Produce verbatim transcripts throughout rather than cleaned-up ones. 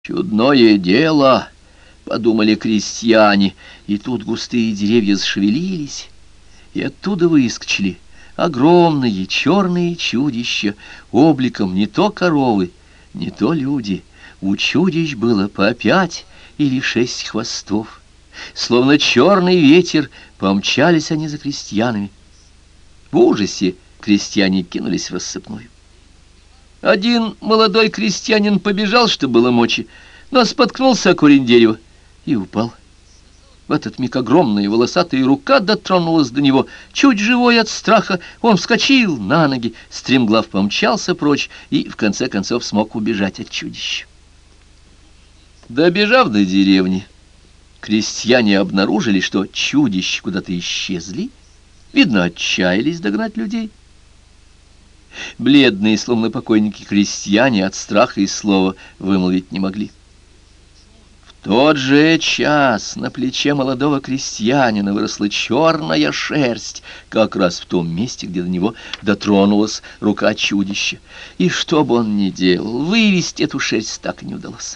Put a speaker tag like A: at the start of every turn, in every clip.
A: «Чудное дело», — подумали крестьяне, и тут густые деревья зашевелились, и оттуда выскочили огромные черные чудища, обликом не то коровы, не то люди. У чудищ было по пять или шесть хвостов. Словно черный ветер помчались они за крестьянами. В ужасе крестьяне кинулись в рассыпную. Один молодой крестьянин побежал, что было мочи, но споткнулся о корень дерева и упал. В этот миг огромная волосатая рука дотронулась до него. Чуть живой от страха, он вскочил на ноги, стремглав помчался прочь и, в конце концов, смог убежать от чудища. Добежав до деревни, крестьяне обнаружили, что чудища куда-то исчезли, видно, отчаялись догнать людей. Бледные, словно покойники крестьяне, от страха и слова вымолвить не могли. В тот же час на плече молодого крестьянина выросла черная шерсть, как раз в том месте, где до него дотронулась рука чудища. И что бы он ни делал, вывести эту шерсть так и не удалось.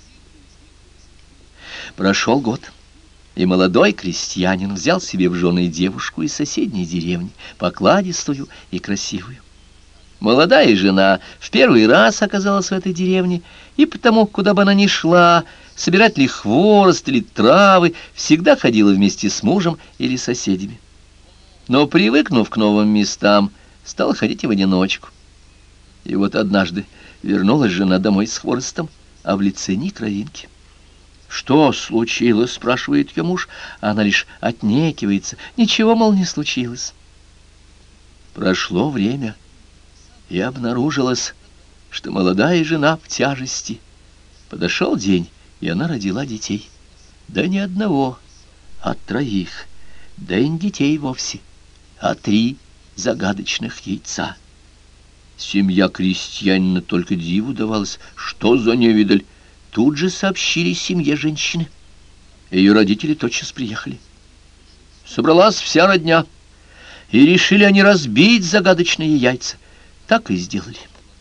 A: Прошел год, и молодой крестьянин взял себе в жены девушку из соседней деревни, покладистую и красивую. Молодая жена в первый раз оказалась в этой деревне, и потому, куда бы она ни шла, собирать ли хворост или травы, всегда ходила вместе с мужем или соседями. Но, привыкнув к новым местам, стала ходить и в одиночку. И вот однажды вернулась жена домой с хворостом, а в лице ни кровинки. «Что случилось?» — спрашивает ее муж, а она лишь отнекивается. «Ничего, мол, не случилось». Прошло время, и обнаружилось, что молодая жена в тяжести. Подошел день, и она родила детей. Да не одного, а троих. Да и не детей вовсе, а три загадочных яйца. Семья крестьянина только диву давалась. Что за невидаль? Тут же сообщили семье женщины. Ее родители тотчас приехали. Собралась вся родня, и решили они разбить загадочные яйца. Так и сделали.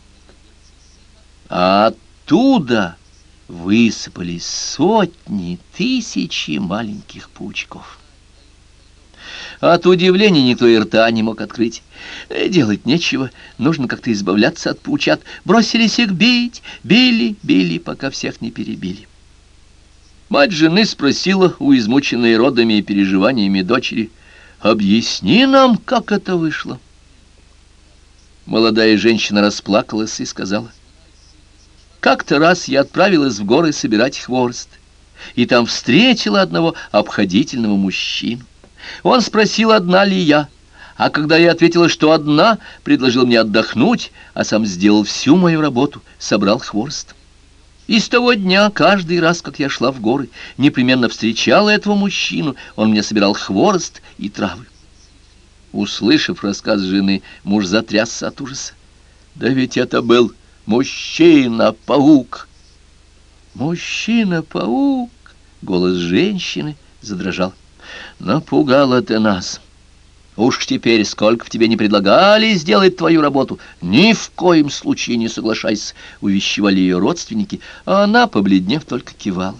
A: А оттуда высыпались сотни, тысячи маленьких паучков. От удивления никто и рта не мог открыть. Делать нечего, нужно как-то избавляться от паучат. Бросились их бить, били, били, пока всех не перебили. Мать жены спросила у измученной родами и переживаниями дочери: «Объясни нам, как это вышло». Молодая женщина расплакалась и сказала: «Как-то раз я отправилась в горы собирать хворост, и там встретила одного обходительного мужчину. Он спросил, одна ли я, а когда я ответила, что одна, предложил мне отдохнуть, а сам сделал всю мою работу, собрал хворост. И с того дня, каждый раз, как я шла в горы, непременно встречала этого мужчину, он мне собирал хворост и травы». Услышав рассказ жены, муж затрясся от ужаса. «Да ведь это был мужчина-паук!» «Мужчина-паук!» — голос женщины задрожал. «Напугала ты нас! Уж теперь, сколько в тебе не предлагали сделать твою работу, ни в коем случае не соглашайся!» — увещевали ее родственники, а она, побледнев, только кивала.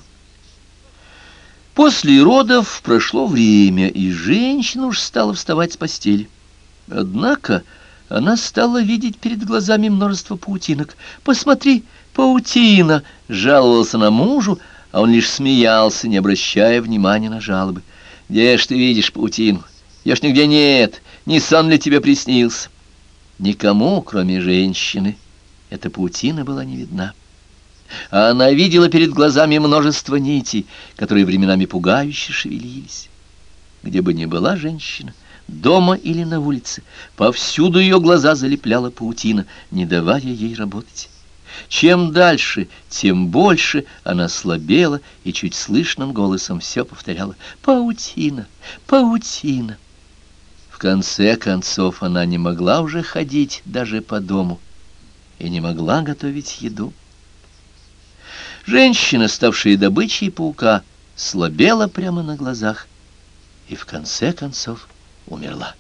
A: После родов прошло время, и женщина уж стала вставать с постели. Однако она стала видеть перед глазами множество паутинок. «Посмотри, паутина!» — жаловался на мужу, а он лишь смеялся, не обращая внимания на жалобы. «Где ж ты видишь паутину? Ее ж нигде нет, не сон ли тебе приснился?» Никому, кроме женщины, эта паутина была не видна. А она видела перед глазами множество нитей, которые временами пугающе шевелились. Где бы ни была женщина, дома или на улице, повсюду ее глаза залепляла паутина, не давая ей работать. Чем дальше, тем больше она слабела и чуть слышным голосом все повторяла: «Паутина, паутина». В конце концов она не могла уже ходить даже по дому и не могла готовить еду. Женщина, ставшая добычей паука, слабела прямо на глазах и в конце концов умерла.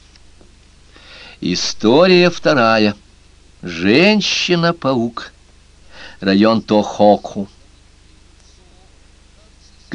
A: История вторая. Женщина-паук. Район Тохоку.